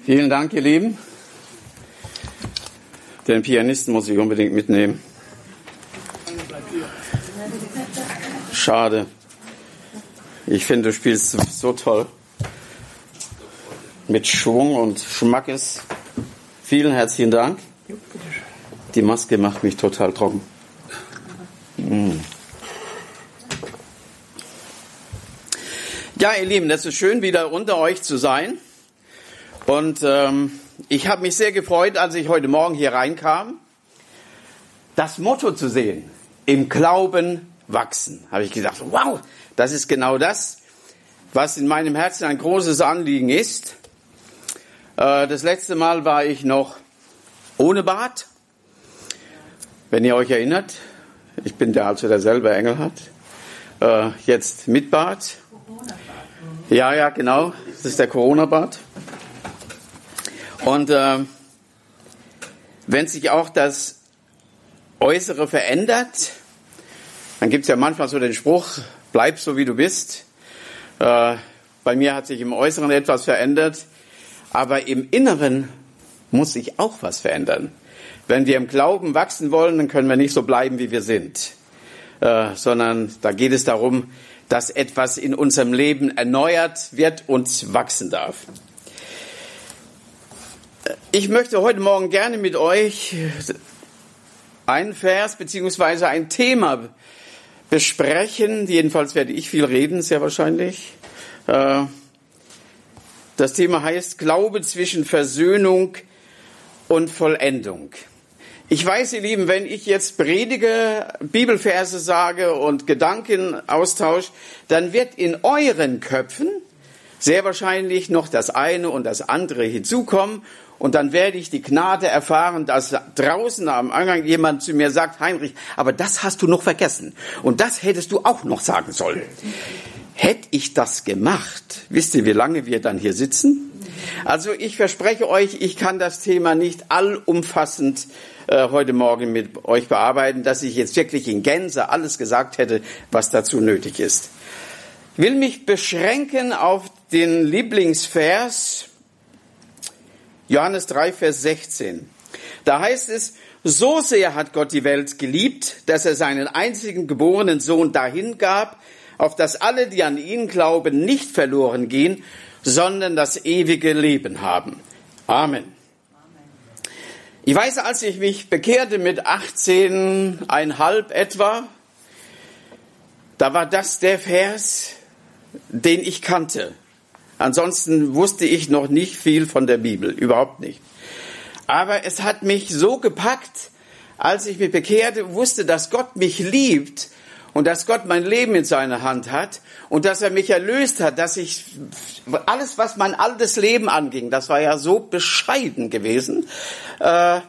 Vielen Dank, ihr Lieben. Den Pianisten muss ich unbedingt mitnehmen. Schade. Ich finde, du spielst so toll. Mit Schwung und Schmackes. Vielen herzlichen Dank. Die Maske macht mich total trocken. Ja, ihr Lieben, das ist schön, wieder unter euch zu sein. Und ich habe mich sehr gefreut, als ich heute Morgen hier reinkam, das Motto zu sehen: im Glauben wachsen. Habe ich gedacht, wow, das ist genau das, was in meinem Herzen ein großes Anliegen ist. Das letzte Mal war ich noch ohne Bart. Wenn ihr euch erinnert, ich bin der selber Engelhardt. Jetzt mit Bart. Ja, genau. Das ist der Corona-Bart. Und wenn sich auch das Äußere verändert, dann gibt es ja manchmal so den Spruch, bleib so wie du bist. Bei mir hat sich im Äußeren etwas verändert, aber im Inneren muss sich auch was verändern. Wenn wir im Glauben wachsen wollen, dann können wir nicht so bleiben, wie wir sind, sondern da geht es darum, dass etwas in unserem Leben erneuert wird und wachsen darf. Ich möchte heute Morgen gerne mit euch einen Vers bzw. ein Thema besprechen. Jedenfalls werde ich viel reden, sehr wahrscheinlich. Das Thema heißt Glaube zwischen Versöhnung und Vollendung. Ich weiß, ihr Lieben, wenn ich jetzt predige, Bibelverse sage und Gedanken austausche, dann wird in euren Köpfen sehr wahrscheinlich noch das eine und das andere hinzukommen. Und dann werde ich die Gnade erfahren, dass draußen am Eingang jemand zu mir sagt, Heinrich, aber das hast du noch vergessen. Und das hättest du auch noch sagen sollen. Hätte ich das gemacht, wisst ihr, wie lange wir dann hier sitzen? Also ich verspreche euch, ich kann das Thema nicht allumfassend heute Morgen mit euch bearbeiten, dass ich jetzt wirklich in Gänze alles gesagt hätte, was dazu nötig ist. Ich will mich beschränken auf den Lieblingsvers, Johannes 3, Vers 16. Da heißt es, so sehr hat Gott die Welt geliebt, dass er seinen einzigen geborenen Sohn dahingab, auf dass alle, die an ihn glauben, nicht verloren gehen, sondern das ewige Leben haben. Amen. Ich weiß, als ich mich bekehrte mit 18,5 etwa, da war das der Vers, den ich kannte. Ansonsten wusste ich noch nicht viel von der Bibel, überhaupt nicht. Aber es hat mich so gepackt, als ich mich bekehrte, wusste, dass Gott mich liebt und dass Gott mein Leben in seiner Hand hat und dass er mich erlöst hat, dass ich alles, was mein altes Leben anging, das war ja so bescheiden gewesen, dass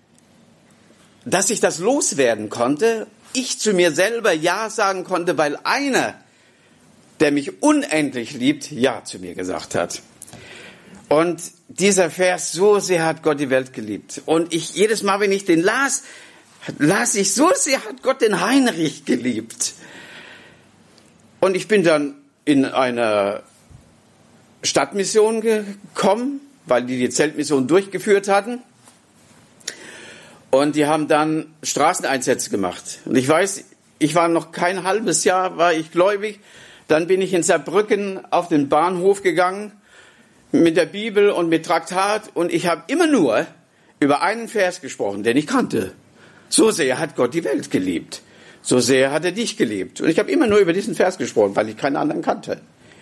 ich das loswerden konnte, ich zu mir selber Ja sagen konnte, weil einer, der mich unendlich liebt, Ja zu mir gesagt hat. Und dieser Vers, so sehr hat Gott die Welt geliebt. Und jedes Mal, wenn ich den las ich, so sehr hat Gott den Heinrich geliebt. Und ich bin dann in eine Stadtmission gekommen, weil die Zeltmission durchgeführt hatten. Und die haben dann Straßeneinsätze gemacht. Und ich weiß, ich war noch kein halbes Jahr, war ich gläubig. Dann bin ich in Saarbrücken auf den Bahnhof gegangen mit der Bibel und mit Traktat und ich habe immer nur über einen Vers gesprochen, den ich kannte. So sehr hat Gott die Welt geliebt. So sehr hat er dich geliebt. Und ich habe immer nur über diesen Vers gesprochen, weil ich keinen anderen kannte.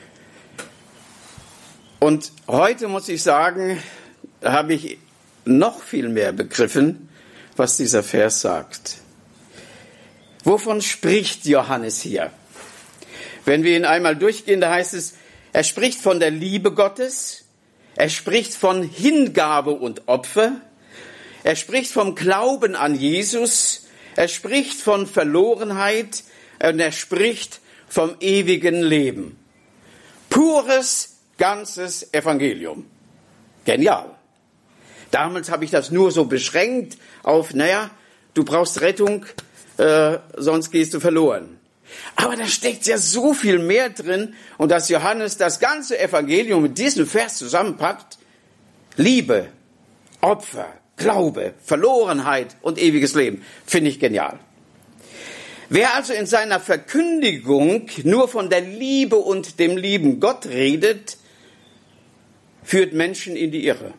Und heute muss ich sagen, habe ich noch viel mehr begriffen, was dieser Vers sagt. Wovon spricht Johannes hier? Wenn wir ihn einmal durchgehen, da heißt es, er spricht von der Liebe Gottes, er spricht von Hingabe und Opfer, er spricht vom Glauben an Jesus, er spricht von Verlorenheit und er spricht vom ewigen Leben. Pures, ganzes Evangelium. Genial. Damals habe ich das nur so beschränkt auf, du brauchst Rettung, sonst gehst du verloren. Aber da steckt ja so viel mehr drin und dass Johannes das ganze Evangelium mit diesem Vers zusammenpackt, Liebe, Opfer, Glaube, Verlorenheit und ewiges Leben. Finde ich genial. Wer also in seiner Verkündigung nur von der Liebe und dem lieben Gott redet, führt Menschen in die Irre.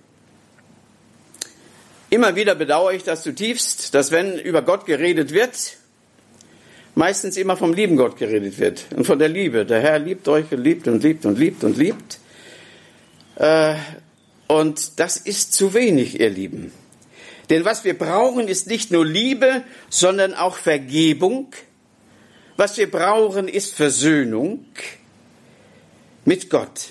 Immer wieder bedauere ich das zutiefst, dass wenn über Gott geredet wird, meistens immer vom lieben Gott geredet wird und von der Liebe. Der Herr liebt euch und liebt und liebt und liebt und liebt. Und das ist zu wenig, ihr Lieben. Denn was wir brauchen, ist nicht nur Liebe, sondern auch Vergebung. Was wir brauchen, ist Versöhnung mit Gott.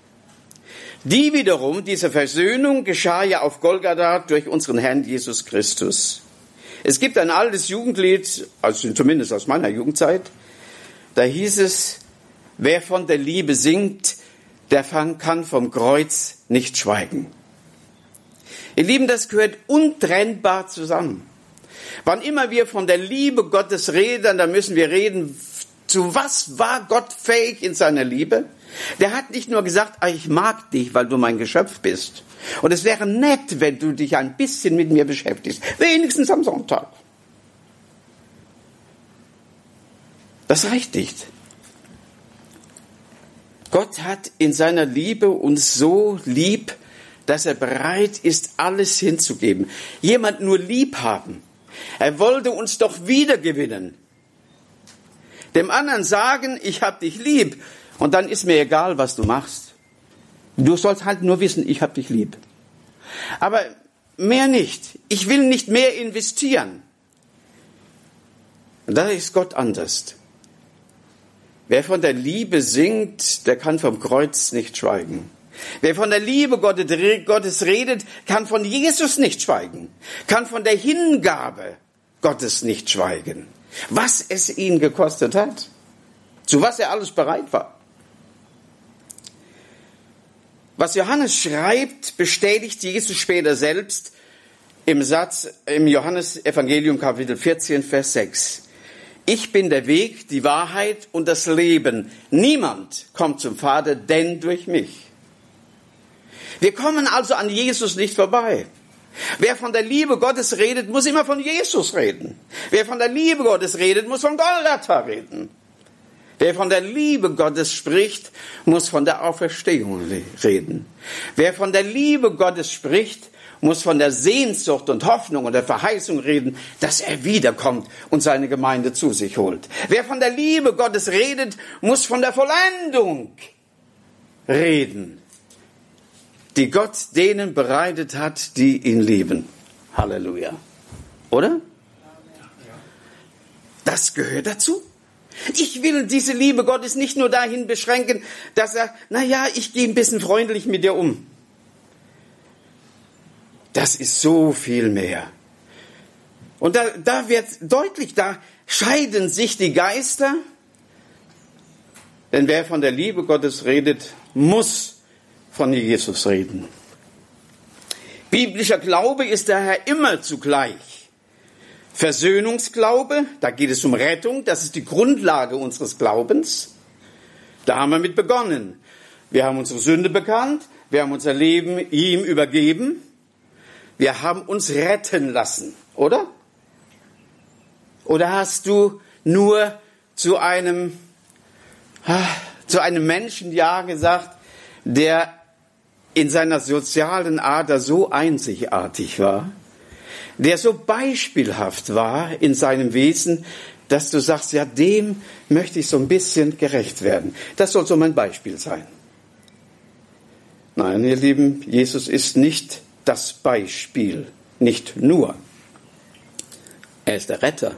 Diese Versöhnung geschah ja auf Golgatha durch unseren Herrn Jesus Christus. Es gibt ein altes Jugendlied, also zumindest aus meiner Jugendzeit, da hieß es, wer von der Liebe singt, der kann vom Kreuz nicht schweigen. Ihr Lieben, das gehört untrennbar zusammen. Wann immer wir von der Liebe Gottes reden, dann müssen wir reden, zu was war Gott fähig in seiner Liebe? Der hat nicht nur gesagt, ich mag dich, weil du mein Geschöpf bist. Und es wäre nett, wenn du dich ein bisschen mit mir beschäftigst. Wenigstens am Sonntag. Das reicht nicht. Gott hat in seiner Liebe uns so lieb, dass er bereit ist, alles hinzugeben. Jemand nur lieb haben. Er wollte uns doch wiedergewinnen. Dem anderen sagen, ich hab dich lieb. Und dann ist mir egal, was du machst. Du sollst halt nur wissen, ich hab dich lieb. Aber mehr nicht. Ich will nicht mehr investieren. Und da ist Gott anders. Wer von der Liebe singt, der kann vom Kreuz nicht schweigen. Wer von der Liebe Gottes redet, kann von Jesus nicht schweigen. Kann von der Hingabe Gottes nicht schweigen. Was es ihn gekostet hat. Zu was er alles bereit war. Was Johannes schreibt, bestätigt Jesus später selbst im Satz im Johannesevangelium Kapitel 14, Vers 6. Ich bin der Weg, die Wahrheit und das Leben. Niemand kommt zum Vater, denn durch mich. Wir kommen also an Jesus nicht vorbei. Wer von der Liebe Gottes redet, muss immer von Jesus reden. Wer von der Liebe Gottes redet, muss von Golgatha reden. Wer von der Liebe Gottes spricht, muss von der Auferstehung reden. Wer von der Liebe Gottes spricht, muss von der Sehnsucht und Hoffnung und der Verheißung reden, dass er wiederkommt und seine Gemeinde zu sich holt. Wer von der Liebe Gottes redet, muss von der Vollendung reden, die Gott denen bereitet hat, die ihn lieben. Halleluja. Oder? Das gehört dazu. Ich will diese Liebe Gottes nicht nur dahin beschränken, dass er, ich gehe ein bisschen freundlich mit dir um. Das ist so viel mehr. Und da wird deutlich, da scheiden sich die Geister. Denn wer von der Liebe Gottes redet, muss von Jesus reden. Biblischer Glaube ist daher immer zugleich Versöhnungsglaube, da geht es um Rettung, das ist die Grundlage unseres Glaubens. Da haben wir mit begonnen. Wir haben unsere Sünde bekannt, wir haben unser Leben ihm übergeben, wir haben uns retten lassen, oder? Oder hast du nur zu einem Menschen Ja gesagt, der in seiner sozialen Ader so einzigartig war, der so beispielhaft war in seinem Wesen, dass du sagst, ja, dem möchte ich so ein bisschen gerecht werden. Das soll so mein Beispiel sein. Nein, ihr Lieben, Jesus ist nicht das Beispiel, nicht nur. Er ist der Retter.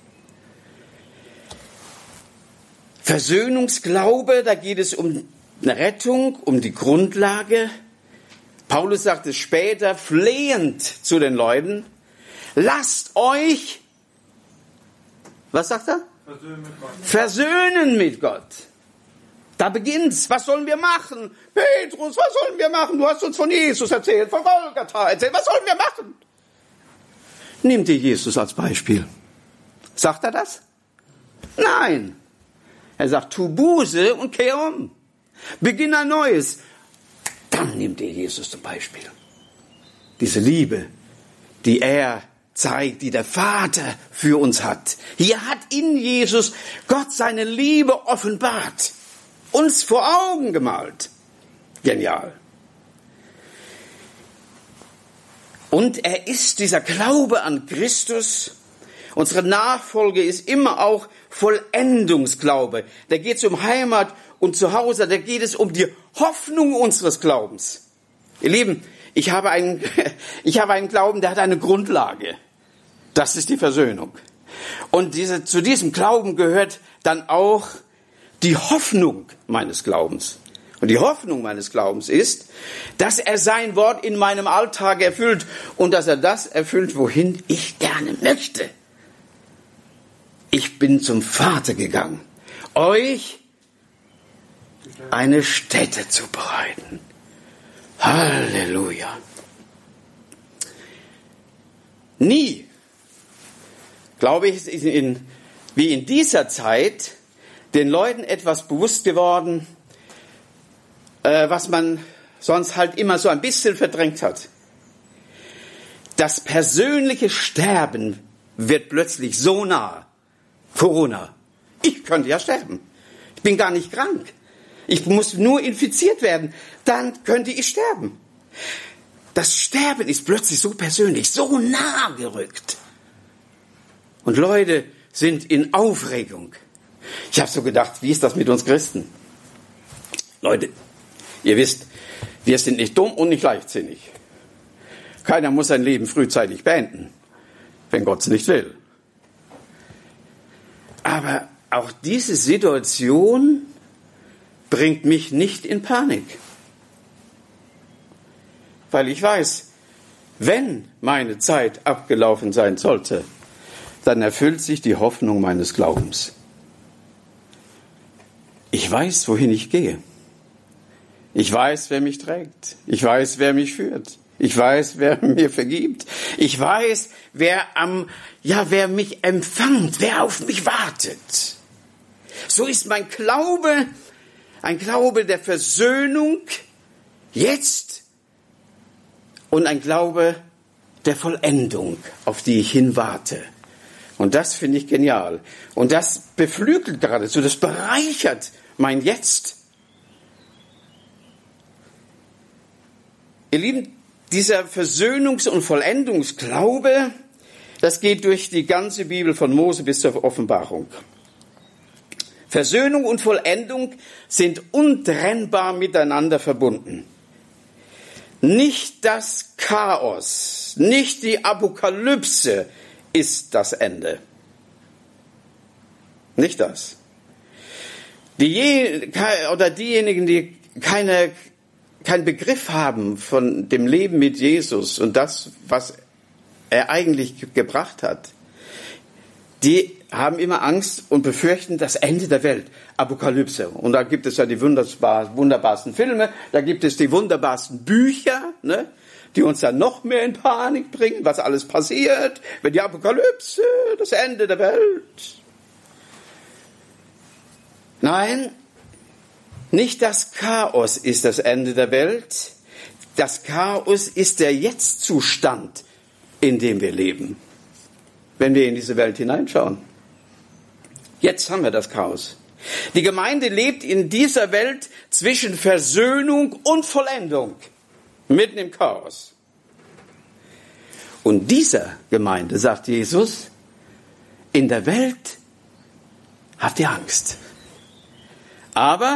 Versöhnungsglaube, da geht es um eine Rettung, um die Grundlage. Paulus sagt es später flehend zu den Leuten, lasst euch, was sagt er? Versöhnen mit Gott. Da beginnt's. Was sollen wir machen? Petrus, was sollen wir machen? Du hast uns von Jesus erzählt, von Golgatha erzählt. Was sollen wir machen? Nimm dir Jesus als Beispiel. Sagt er das? Nein. Er sagt, tu Buße und kehr um. Beginn ein Neues. Dann nimm dir Jesus zum Beispiel. diese Liebe, die er zeigt, die der Vater für uns hat. Hier hat in Jesus Gott seine Liebe offenbart, uns vor Augen gemalt. Genial. Und er ist dieser Glaube an Christus. Unsere Nachfolge ist immer auch Vollendungsglaube. Da geht es um Heimat und Zuhause, da geht es um die Hoffnung unseres Glaubens. Ihr Lieben, ich habe einen Glauben, der hat eine Grundlage. Das ist die Versöhnung. Und zu diesem Glauben gehört dann auch die Hoffnung meines Glaubens. Und die Hoffnung meines Glaubens ist, dass er sein Wort in meinem Alltag erfüllt und dass er das erfüllt, wohin ich gerne möchte. Ich bin zum Vater gegangen, euch eine Stätte zu bereiten. Halleluja. Nie, glaube ich, ist wie in dieser Zeit den Leuten etwas bewusst geworden, was man sonst halt immer so ein bisschen verdrängt hat. Das persönliche Sterben wird plötzlich so nah. Corona. Ich könnte ja sterben. Ich bin gar nicht krank. Ich muss nur infiziert werden. Dann könnte ich sterben. Das Sterben ist plötzlich so persönlich, so nah gerückt. Und Leute sind in Aufregung. Ich habe so gedacht, wie ist das mit uns Christen? Leute, ihr wisst, wir sind nicht dumm und nicht leichtsinnig. Keiner muss sein Leben frühzeitig beenden, wenn Gott es nicht will. Aber auch diese Situation bringt mich nicht in Panik. Weil ich weiß, wenn meine Zeit abgelaufen sein sollte, dann erfüllt sich die Hoffnung meines Glaubens. Ich weiß, wohin ich gehe. Ich weiß, wer mich trägt. Ich weiß, wer mich führt. Ich weiß, wer mir vergibt. Ich weiß, wer mich empfängt, wer auf mich wartet. So ist mein Glaube ein Glaube der Versöhnung jetzt und ein Glaube der Vollendung, auf die ich hinwarte. Und das finde ich genial. Und das beflügelt geradezu, das bereichert mein Jetzt. Ihr Lieben, dieser Versöhnungs- und Vollendungsglaube, das geht durch die ganze Bibel von Mose bis zur Offenbarung. Versöhnung und Vollendung sind untrennbar miteinander verbunden. Nicht das Chaos, nicht die Apokalypse ist das Ende. Nicht das. Diejenigen, die keinen Begriff haben von dem Leben mit Jesus und das, was er eigentlich gebracht hat, die haben immer Angst und befürchten das Ende der Welt, Apokalypse. Und da gibt es ja die wunderbarsten Filme, da gibt es die wunderbarsten Bücher, ne, die uns dann noch mehr in Panik bringen, was alles passiert, wenn die Apokalypse, das Ende der Welt. Nein, nicht das Chaos ist das Ende der Welt. Das Chaos ist der Jetzt-Zustand, in dem wir leben, wenn wir in diese Welt hineinschauen. Jetzt haben wir das Chaos. Die Gemeinde lebt in dieser Welt zwischen Versöhnung und Vollendung, mitten im Chaos. Und dieser Gemeinde sagt Jesus, in der Welt habt ihr Angst. Aber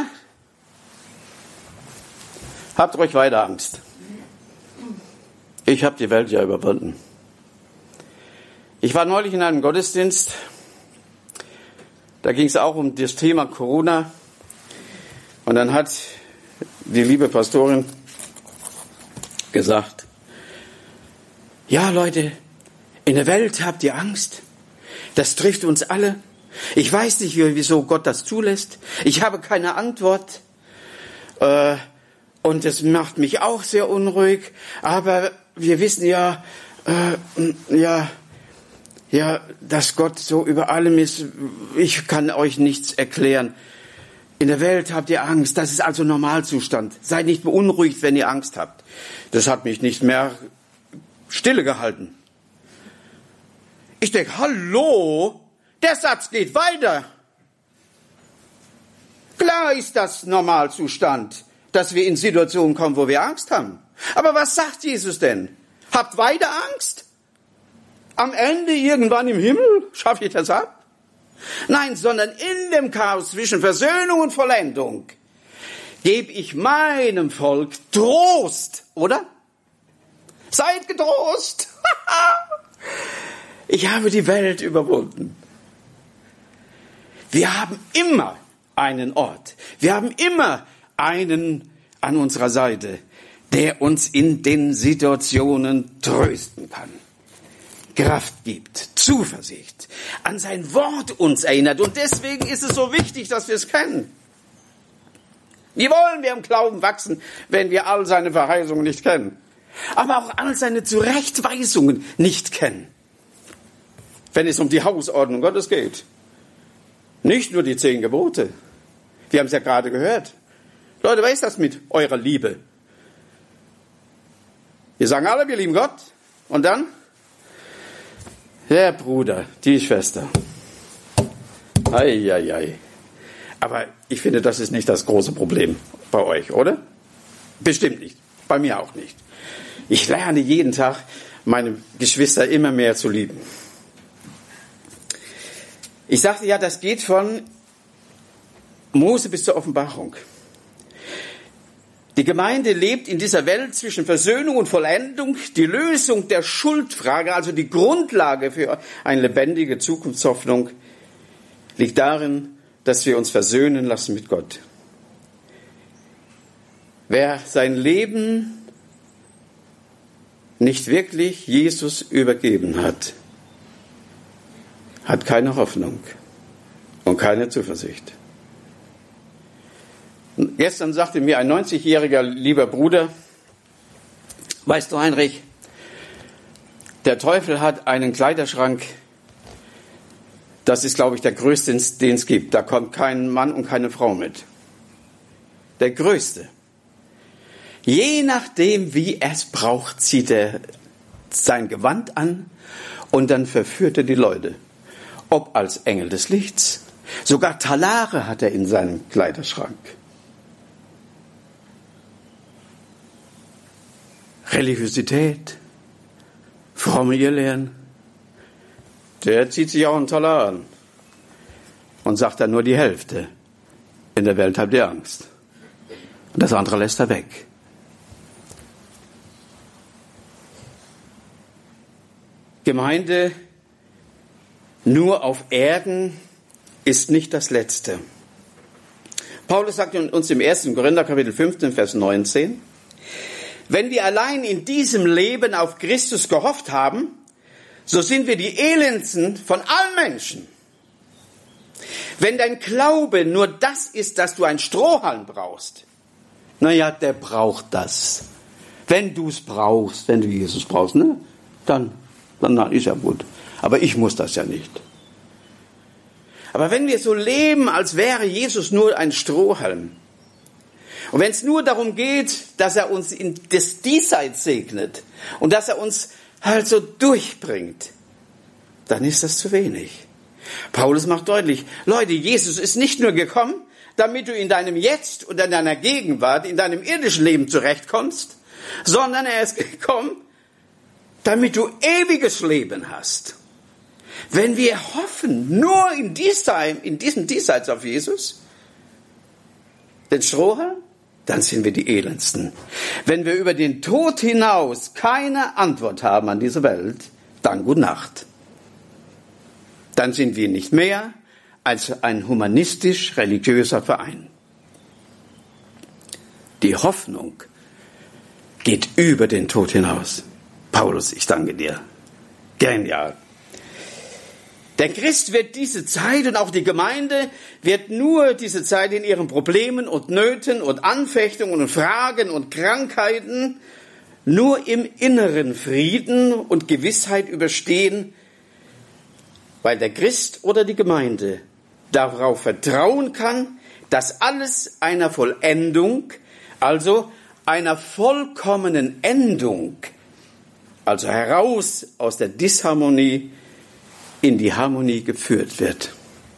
habt ruhig weiter Angst. Ich habe die Welt ja überwunden. Ich war neulich in einem Gottesdienst, da ging es auch um das Thema Corona. Und dann hat die liebe Pastorin gesagt, ja Leute, in der Welt habt ihr Angst. Das trifft uns alle. Ich weiß nicht, wieso Gott das zulässt. Ich habe keine Antwort. Und es macht mich auch sehr unruhig. Aber wir wissen ja, dass Gott so über allem ist. Ich kann euch nichts erklären. In der Welt habt ihr Angst. Das ist also Normalzustand. Seid nicht beunruhigt, wenn ihr Angst habt. Das hat mich nicht mehr Stille gehalten. Ich denke, hallo, der Satz geht weiter. Klar ist das Normalzustand, dass wir in Situationen kommen, wo wir Angst haben. Aber was sagt Jesus denn? Habt weiter Angst? Am Ende, irgendwann im Himmel, schaffe ich das ab? Nein, sondern in dem Chaos zwischen Versöhnung und Vollendung gebe ich meinem Volk Trost, oder? Seid getrost. Ich habe die Welt überwunden. Wir haben immer einen Ort. Wir haben immer einen an unserer Seite, der uns in den Situationen trösten kann, Kraft gibt, Zuversicht, an sein Wort uns erinnert. Und deswegen ist es so wichtig, dass wir es kennen. Wie wollen wir im Glauben wachsen, wenn wir all seine Verheißungen nicht kennen? Aber auch all seine Zurechtweisungen nicht kennen. Wenn es um die Hausordnung Gottes geht. Nicht nur die 10 Gebote. Wir haben es ja gerade gehört. Leute, was ist das mit eurer Liebe? Wir sagen alle, wir lieben Gott. Und dann? Der Bruder, die Schwester. Ei, ei, ei. Aber ich finde, das ist nicht das große Problem bei euch, oder? Bestimmt nicht. Bei mir auch nicht. Ich lerne jeden Tag, meine Geschwister immer mehr zu lieben. Ich sagte ja, das geht von Mose bis zur Offenbarung. Die Gemeinde lebt in dieser Welt zwischen Versöhnung und Vollendung. Die Lösung der Schuldfrage, also die Grundlage für eine lebendige Zukunftshoffnung, liegt darin, dass wir uns versöhnen lassen mit Gott. Wer sein Leben nicht wirklich Jesus übergeben hat, hat keine Hoffnung und keine Zuversicht. Gestern sagte mir ein 90-jähriger lieber Bruder, weißt du, Heinrich, der Teufel hat einen Kleiderschrank, das ist, glaube ich, der größte, den es gibt. Da kommt kein Mann und keine Frau mit. Der größte. Je nachdem, wie er es braucht, zieht er sein Gewand an und dann verführt er die Leute. Ob als Engel des Lichts. Sogar Talare hat er in seinem Kleiderschrank. Religiosität, fromme Irrlehren, der zieht sich auch einen Talar an und sagt dann nur die Hälfte. In der Welt habt ihr Angst. Und das andere lässt er weg. Gemeinde nur auf Erden ist nicht das Letzte. Paulus sagt uns im 1. Korinther Kapitel 15, Vers 19, wenn wir allein in diesem Leben auf Christus gehofft haben, so sind wir die elendsten von allen Menschen. Wenn dein Glaube nur das ist, dass du einen Strohhalm brauchst, naja, der braucht das. Wenn du es brauchst, wenn du Jesus brauchst, ne, dann ist ja gut. Aber ich muss das ja nicht. Aber wenn wir so leben, als wäre Jesus nur ein Strohhalm, und wenn es nur darum geht, dass er uns in das Diesseits segnet und dass er uns halt so durchbringt, dann ist das zu wenig. Paulus macht deutlich, Leute, Jesus ist nicht nur gekommen, damit du in deinem Jetzt und in deiner Gegenwart, in deinem irdischen Leben zurechtkommst, sondern er ist gekommen, damit du ewiges Leben hast. Wenn wir hoffen, nur in diesem Diesseits auf Jesus, den Strohhalm, dann sind wir die Elendsten. Wenn wir über den Tod hinaus keine Antwort haben an diese Welt, dann gute Nacht. Dann sind wir nicht mehr als ein humanistisch-religiöser Verein. Die Hoffnung geht über den Tod hinaus. Paulus, ich danke dir. Genial. Der Christ wird diese Zeit und auch die Gemeinde wird nur diese Zeit in ihren Problemen und Nöten und Anfechtungen und Fragen und Krankheiten nur im inneren Frieden und Gewissheit überstehen, weil der Christ oder die Gemeinde darauf vertrauen kann, dass alles einer Vollendung, also einer vollkommenen Endung also heraus aus der Disharmonie in die Harmonie geführt wird.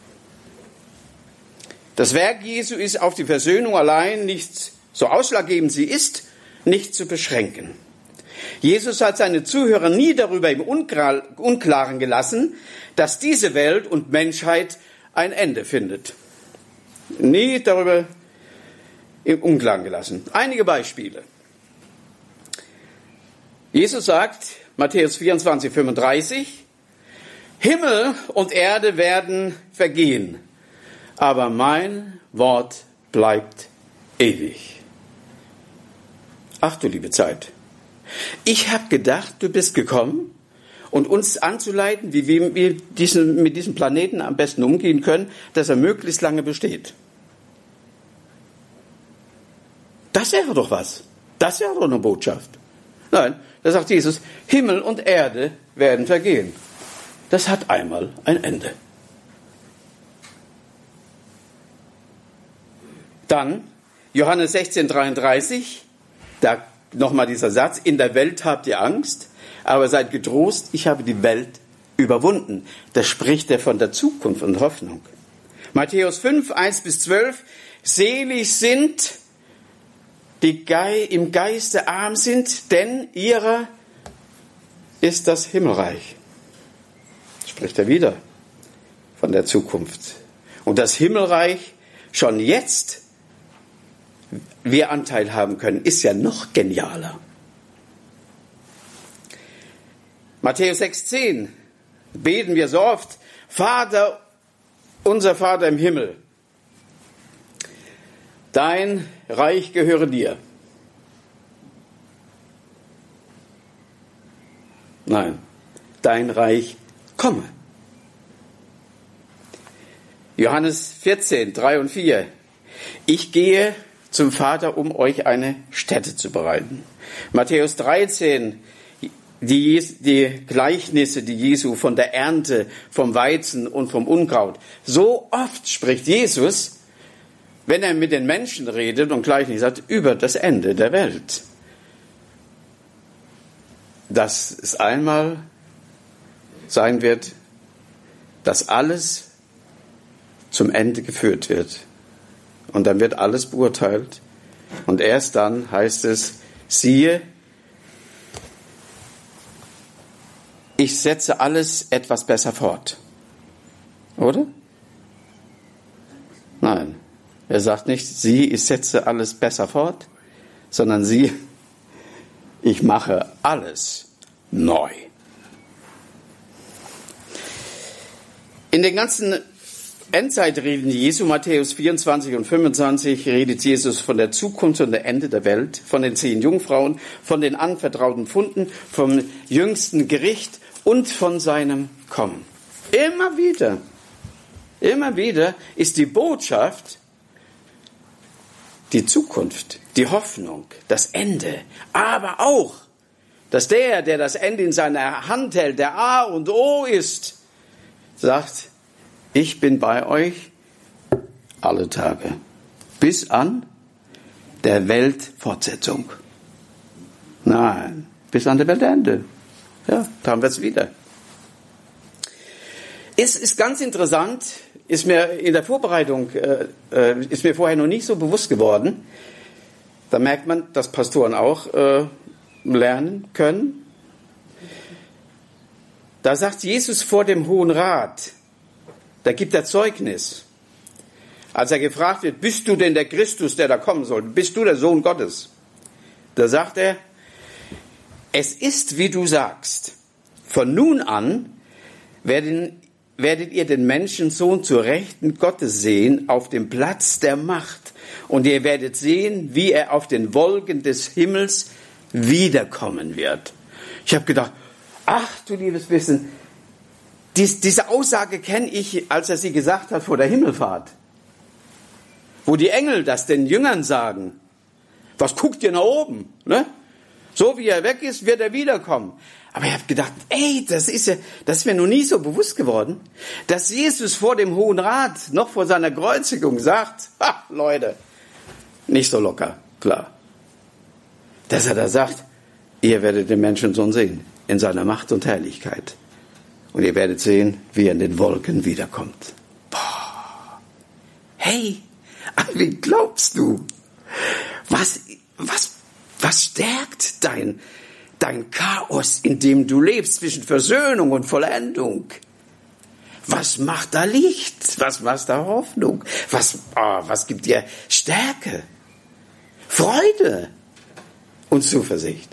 Das Werk Jesu ist auf die Versöhnung allein nicht, so ausschlaggebend sie ist, nicht zu beschränken. Jesus hat seine Zuhörer nie darüber im Unklaren gelassen, dass diese Welt und Menschheit ein Ende findet. Nie darüber im Unklaren gelassen. Einige Beispiele. Jesus sagt, Matthäus 24, 35, Himmel und Erde werden vergehen, aber mein Wort bleibt ewig. Ach du liebe Zeit. Ich habe gedacht, du bist gekommen, und uns anzuleiten, wie wir mit diesem Planeten am besten umgehen können, dass er möglichst lange besteht. Das wäre doch was. Das wäre doch eine Botschaft. Nein, da sagt Jesus, Himmel und Erde werden vergehen. Das hat einmal ein Ende. Dann Johannes 16, 33, da nochmal dieser Satz, in der Welt habt ihr Angst, aber seid getrost, ich habe die Welt überwunden. Da spricht er von der Zukunft und Hoffnung. Matthäus 5, 1-12, selig sind, die im Geiste arm sind, denn ihrer ist das Himmelreich. Spricht er wieder von der Zukunft. Und das Himmelreich schon jetzt wir Anteil haben können, ist ja noch genialer. Matthäus 6,10 beten wir so oft, Vater, unser Vater im Himmel, dein Reich gehöre dir. Nein, dein Reich komme. Johannes 14, 3 und 4. Ich gehe zum Vater, um euch eine Stätte zu bereiten. Matthäus 13, die Gleichnisse, die Jesu von der Ernte, vom Weizen und vom Unkraut. So oft spricht Jesus, wenn er mit den Menschen redet und Gleichnisse sagt, über das Ende der Welt. Dass es einmal sein wird, dass alles zum Ende geführt wird. Und dann wird alles beurteilt. Und erst dann heißt es, siehe, ich setze alles etwas besser fort. Oder? Nein. Er sagt nicht, sieh, ich setze alles besser fort, sondern sieh, ich mache alles neu. In den ganzen Endzeitreden Jesu, Matthäus 24 und 25, redet Jesus von der Zukunft und dem Ende der Welt, von den 10 Jungfrauen, von den anvertrauten Funden, vom jüngsten Gericht und von seinem Kommen. Immer wieder ist die Botschaft die Zukunft, die Hoffnung, das Ende, aber auch, dass der das Ende in seiner Hand hält, der A und O ist, sagt, ich bin bei euch alle Tage, bis an der Weltfortsetzung. Nein, bis an der Weltende. Ja, da haben wir es wieder. Es ist ganz interessant, ist mir in der Vorbereitung, ist mir vorher noch nicht so bewusst geworden. Da merkt man, dass Pastoren auch lernen können. Da sagt Jesus vor dem Hohen Rat, da gibt er Zeugnis. Als er gefragt wird, bist du denn der Christus, der da kommen soll? Bist du der Sohn Gottes? Da sagt er, es ist, wie du sagst. Von nun an werdet ihr den Menschensohn zur Rechten Gottes sehen, auf dem Platz der Macht. Und ihr werdet sehen, wie er auf den Wolken des Himmels wiederkommen wird. Ich habe gedacht, ach du liebes Wissen, diese Aussage kenne ich, als er sie gesagt hat vor der Himmelfahrt. Wo die Engel das den Jüngern sagen. Was guckt ihr nach oben? Ne? So wie er weg ist, wird er wiederkommen. Aber ich habe gedacht, das ist mir noch nie so bewusst geworden, dass Jesus vor dem Hohen Rat, noch vor seiner Kreuzigung, sagt, Leute, nicht so locker, klar. Dass er da sagt, ihr werdet den Menschensohn sehen. in seiner Macht und Herrlichkeit. Und ihr werdet sehen, wie er in den Wolken wiederkommt. Boah. Hey, an wen glaubst du? Was stärkt dein Chaos, in dem du lebst, zwischen Versöhnung und Vollendung? Was macht da Licht? Was macht da Hoffnung? Was gibt dir Stärke, Freude und Zuversicht?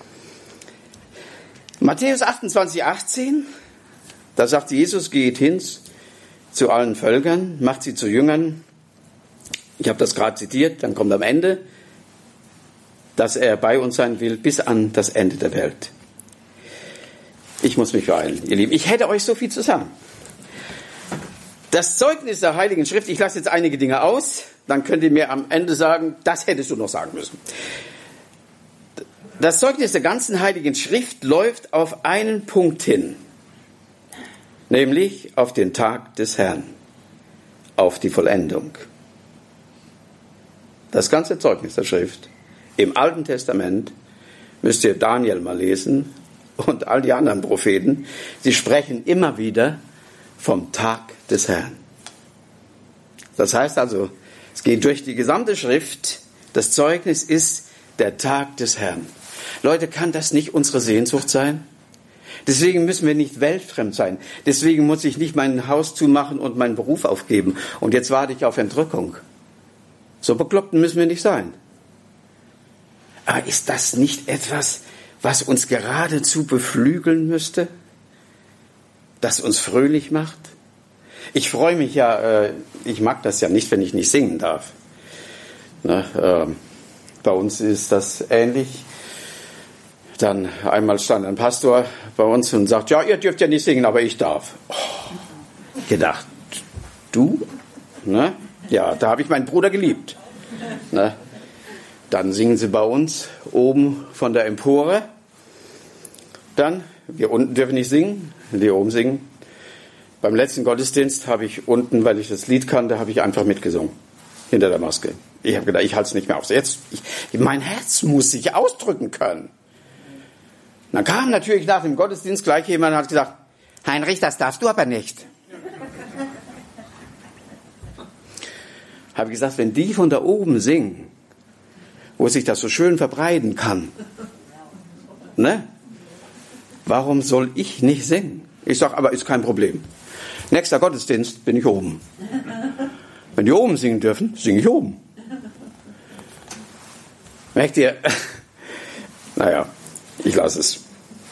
Matthäus 28,18, da sagt Jesus, geht hin zu allen Völkern, macht sie zu Jüngern. Ich habe das gerade zitiert, dann kommt am Ende, dass er bei uns sein will bis an das Ende der Welt. Ich muss mich beeilen, ihr Lieben. Ich hätte euch so viel zu sagen. Das Zeugnis der Heiligen Schrift, ich lasse jetzt einige Dinge aus, dann könnt ihr mir am Ende sagen, das hättest du noch sagen müssen. Das Zeugnis der ganzen Heiligen Schrift läuft auf einen Punkt hin, nämlich auf den Tag des Herrn, auf die Vollendung. Das ganze Zeugnis der Schrift im Alten Testament, müsst ihr Daniel mal lesen und all die anderen Propheten, sie sprechen immer wieder vom Tag des Herrn. Das heißt also, es geht durch die gesamte Schrift, das Zeugnis ist der Tag des Herrn. Leute, kann das nicht unsere Sehnsucht sein? Deswegen müssen wir nicht weltfremd sein. Deswegen muss ich nicht mein Haus zumachen und meinen Beruf aufgeben. Und jetzt warte ich auf Entrückung. So Bekloppten müssen wir nicht sein. Aber ist das nicht etwas, was uns geradezu beflügeln müsste? Das uns fröhlich macht? Ich freue mich ja, ich mag das ja nicht, wenn ich nicht singen darf. Bei uns ist das ähnlich. Dann einmal stand ein Pastor bei uns und sagt, ja, ihr dürft ja nicht singen, aber ich darf. Gedacht, du? Ne? Ja, da habe ich meinen Bruder geliebt. Ne? Dann singen sie bei uns oben von der Empore. Dann, wir unten dürfen nicht singen, die oben singen. Beim letzten Gottesdienst habe ich unten, weil ich das Lied kannte, habe ich einfach mitgesungen. Hinter der Maske. Ich habe gedacht, ich halte es nicht mehr auf. Mein Herz muss sich ausdrücken können. Dann kam natürlich nach dem Gottesdienst gleich jemand und hat gesagt, Heinrich, das darfst du aber nicht. Habe ich gesagt, wenn die von da oben singen, wo sich das so schön verbreiten kann, ne? Warum soll ich nicht singen? Ich sage, aber ist kein Problem. Nächster Gottesdienst bin ich oben. Wenn die oben singen dürfen, singe ich oben. Merkt ihr? Naja, ich lasse es.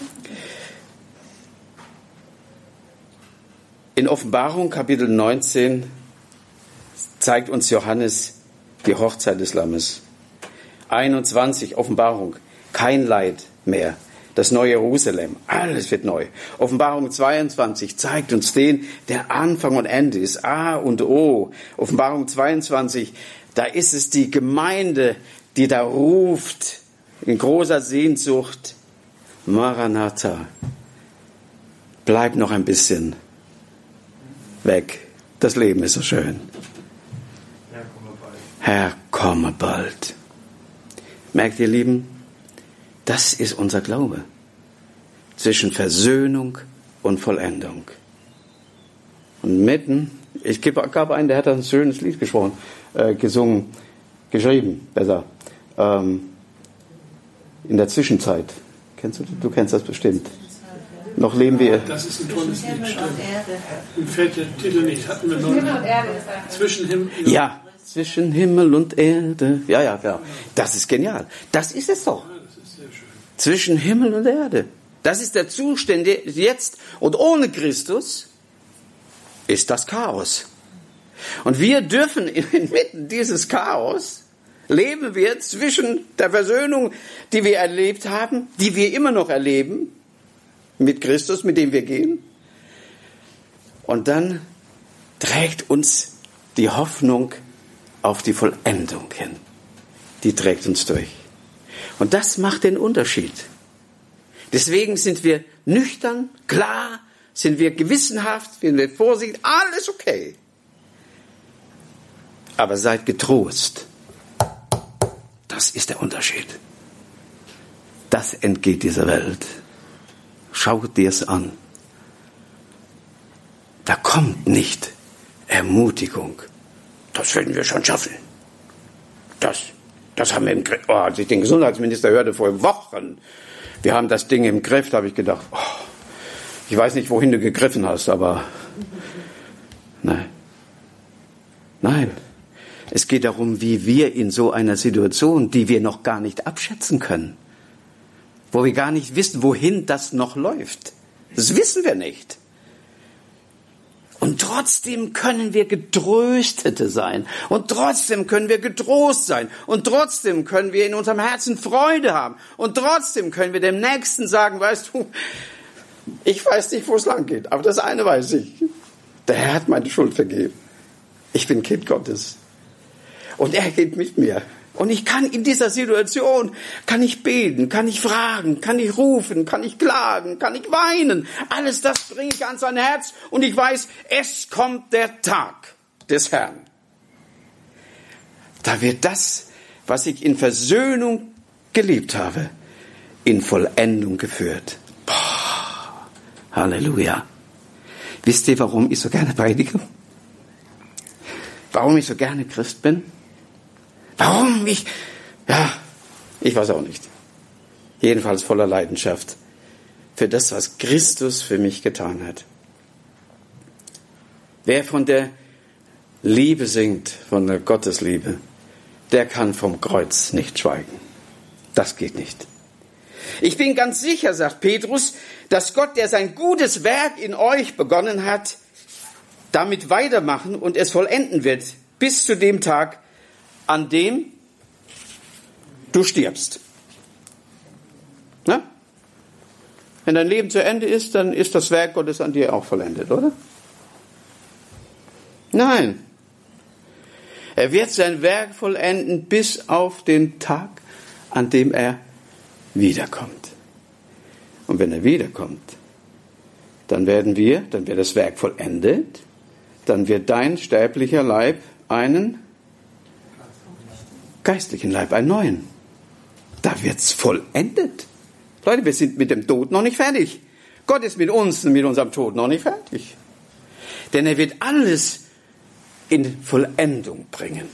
In Offenbarung, Kapitel 19, zeigt uns Johannes die Hochzeit des Lammes. 21, Offenbarung, kein Leid mehr. Das neue Jerusalem, alles wird neu. Offenbarung 22 zeigt uns den, der Anfang und Ende ist, A und O. Offenbarung 22, da ist es die Gemeinde, die da ruft, in großer Sehnsucht, Maranatha, bleib noch ein bisschen weg. Das Leben ist so schön. Herr, komme bald. Merkt ihr, Lieben? Das ist unser Glaube. Zwischen Versöhnung und Vollendung. Und mitten, ich gab einen, der hat ein schönes Lied geschrieben, besser. In der Zwischenzeit. Du kennst das bestimmt. Noch leben wir. Das ist ein tolles Lied, stimmt. Mir fällt der Titel nicht. Hatten wir noch Himmel und Erde. Zwischen Himmel. Ja, zwischen Himmel und Erde. Ja. Das ist genial. Das ist es doch. Zwischen Himmel und Erde. Das ist der Zustand jetzt. Und ohne Christus ist das Chaos. Und wir dürfen inmitten dieses Chaos leben wir zwischen der Versöhnung, die wir erlebt haben, die wir immer noch erleben, mit Christus, mit dem wir gehen. Und dann trägt uns die Hoffnung auf die Vollendung hin. Die trägt uns durch. Und das macht den Unterschied. Deswegen sind wir nüchtern, klar, sind wir gewissenhaft, sind wir vorsichtig, alles okay. Aber seid getrost. Das ist der Unterschied. Das entgeht dieser Welt. schau dir's an. Da kommt nicht Ermutigung. Das werden wir schon schaffen. Das haben wir im Griff. Oh, als ich den Gesundheitsminister hörte vor Wochen, wir haben das Ding im Griff, da habe ich gedacht, oh, ich weiß nicht, wohin du gegriffen hast, aber nein. Es geht darum, wie wir in so einer Situation, die wir noch gar nicht abschätzen können, wo wir gar nicht wissen, wohin das noch läuft. Das wissen wir nicht. Und trotzdem können wir Getröstete sein. Und trotzdem können wir getrost sein. Und trotzdem können wir in unserem Herzen Freude haben. Und trotzdem können wir dem Nächsten sagen, weißt du, ich weiß nicht, wo es lang geht, aber das eine weiß ich. Der Herr hat meine Schuld vergeben. Ich bin Kind Gottes. Und er geht mit mir. Und ich kann in dieser Situation, kann ich beten, kann ich fragen, kann ich rufen, kann ich klagen, kann ich weinen. Alles das bringe ich an sein Herz und ich weiß, es kommt der Tag des Herrn. Da wird das, was ich in Versöhnung geliebt habe, in Vollendung geführt. Boah, Halleluja. Wisst ihr, warum ich so gerne predige? Warum ich so gerne Christ bin? Warum ich weiß auch nicht. Jedenfalls voller Leidenschaft für das, was Christus für mich getan hat. Wer von der Liebe singt, von der Gottesliebe, der kann vom Kreuz nicht schweigen. Das geht nicht. Ich bin ganz sicher, sagt Petrus, dass Gott, der sein gutes Werk in euch begonnen hat, damit weitermachen und es vollenden wird, bis zu dem Tag, an dem du stirbst. Na? Wenn dein Leben zu Ende ist, dann ist das Werk Gottes an dir auch vollendet, oder? Nein. Er wird sein Werk vollenden bis auf den Tag, an dem er wiederkommt. Und wenn er wiederkommt, dann wird das Werk vollendet, dann wird dein sterblicher Leib einen geistlichen Leib, einen neuen. Da wird's vollendet. Leute, wir sind mit dem Tod noch nicht fertig. Gott ist mit uns und mit unserem Tod noch nicht fertig. Denn er wird alles in Vollendung bringen.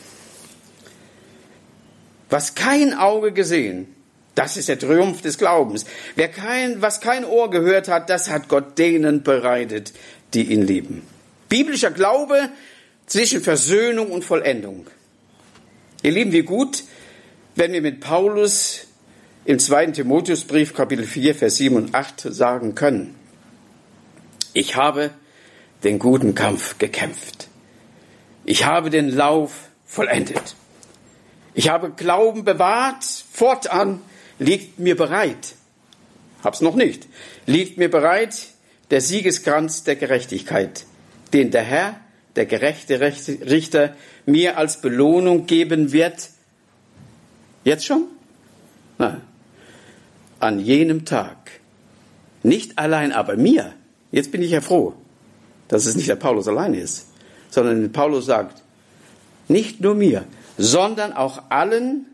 Was kein Auge gesehen, das ist der Triumph des Glaubens. Was kein Ohr gehört hat, das hat Gott denen bereitet, die ihn lieben. Biblischer Glaube zwischen Versöhnung und Vollendung. Ihr Lieben, wie gut, wenn wir mit Paulus im 2. Timotheusbrief, Kapitel 4, Vers 7 und 8 sagen können: Ich habe den guten Kampf gekämpft. Ich habe den Lauf vollendet. Ich habe Glauben bewahrt. Fortan liegt mir bereit. Hab's noch nicht. Liegt mir bereit der Siegeskranz der Gerechtigkeit, den der Herr, der gerechte Richter, mir als Belohnung geben wird. Jetzt schon? Nein. An jenem Tag. Nicht allein aber mir. Jetzt bin ich ja froh, dass es nicht der Paulus allein ist, sondern Paulus sagt, nicht nur mir, sondern auch allen,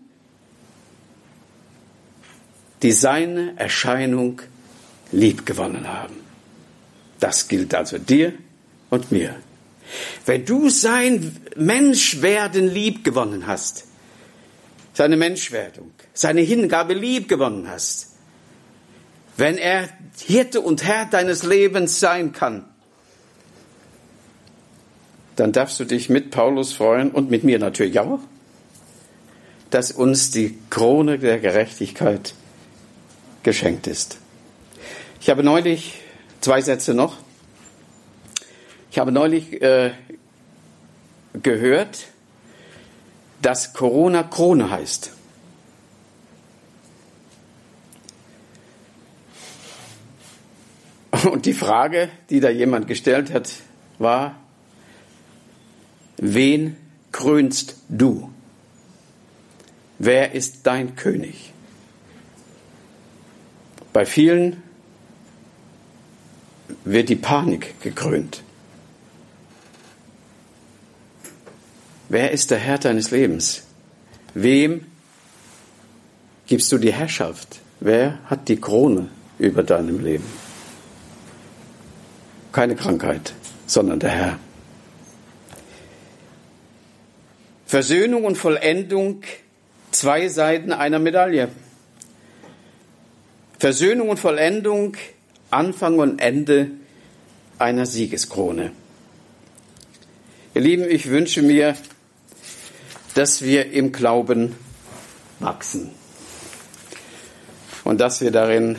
die seine Erscheinung liebgewonnen haben. Das gilt also dir und mir. Wenn du sein Menschwerden liebgewonnen hast, seine Menschwerdung, seine Hingabe liebgewonnen hast, wenn er Hirte und Herr deines Lebens sein kann, dann darfst du dich mit Paulus freuen und mit mir natürlich auch, dass uns die Krone der Gerechtigkeit geschenkt ist. Ich habe neulich, 2 Sätze noch, ich habe neulich gehört, dass Corona Krone heißt. Und die Frage, die da jemand gestellt hat, war: Wen krönst du? Wer ist dein König? Bei vielen wird die Panik gekrönt. Wer ist der Herr deines Lebens? Wem gibst du die Herrschaft? Wer hat die Krone über deinem Leben? keine Krankheit, sondern der Herr. Versöhnung und Vollendung, zwei Seiten einer Medaille. Versöhnung und Vollendung, Anfang und Ende einer Siegeskrone. Ihr Lieben, ich wünsche mir, dass wir im Glauben wachsen und dass wir darin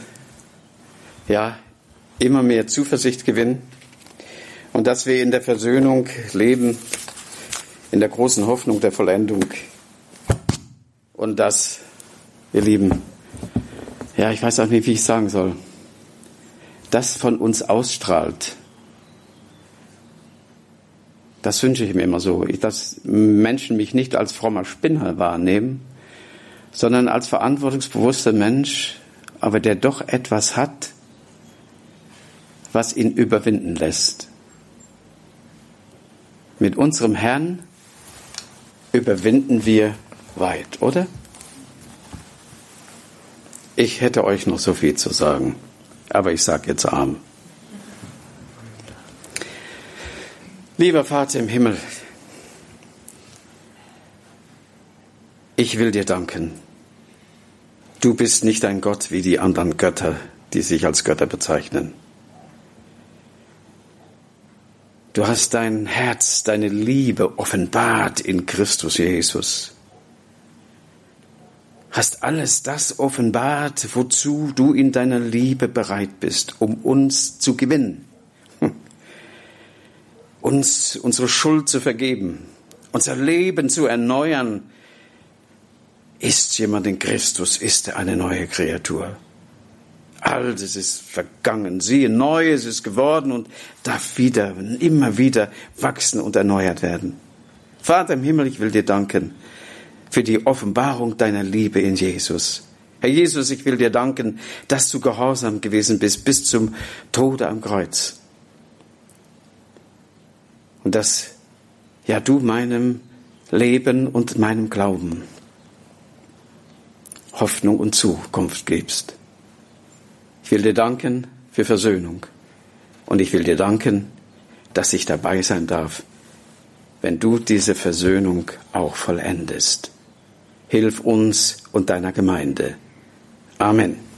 immer mehr Zuversicht gewinnen und dass wir in der Versöhnung leben, in der großen Hoffnung der Vollendung und dass, ihr Lieben, ich weiß auch nicht, wie ich sagen soll, das von uns ausstrahlt. Das wünsche ich mir immer so, dass Menschen mich nicht als frommer Spinner wahrnehmen, sondern als verantwortungsbewusster Mensch, aber der doch etwas hat, was ihn überwinden lässt. Mit unserem Herrn überwinden wir weit, oder? Ich hätte euch noch so viel zu sagen, aber ich sage jetzt Amen. Lieber Vater im Himmel, ich will dir danken. Du bist nicht ein Gott wie die anderen Götter, die sich als Götter bezeichnen. Du hast dein Herz, deine Liebe offenbart in Christus Jesus. Hast alles das offenbart, wozu du in deiner Liebe bereit bist, um uns zu gewinnen. Uns unsere Schuld zu vergeben, unser Leben zu erneuern. Ist jemand in Christus, ist er eine neue Kreatur. Altes ist vergangen, siehe, Neues ist geworden und darf wieder, immer wieder wachsen und erneuert werden. Vater im Himmel, ich will dir danken für die Offenbarung deiner Liebe in Jesus. Herr Jesus, ich will dir danken, dass du gehorsam gewesen bist bis zum Tode am Kreuz. Und dass, du meinem Leben und meinem Glauben Hoffnung und Zukunft gibst. Ich will dir danken für Versöhnung. Und ich will dir danken, dass ich dabei sein darf, wenn du diese Versöhnung auch vollendest. Hilf uns und deiner Gemeinde. Amen.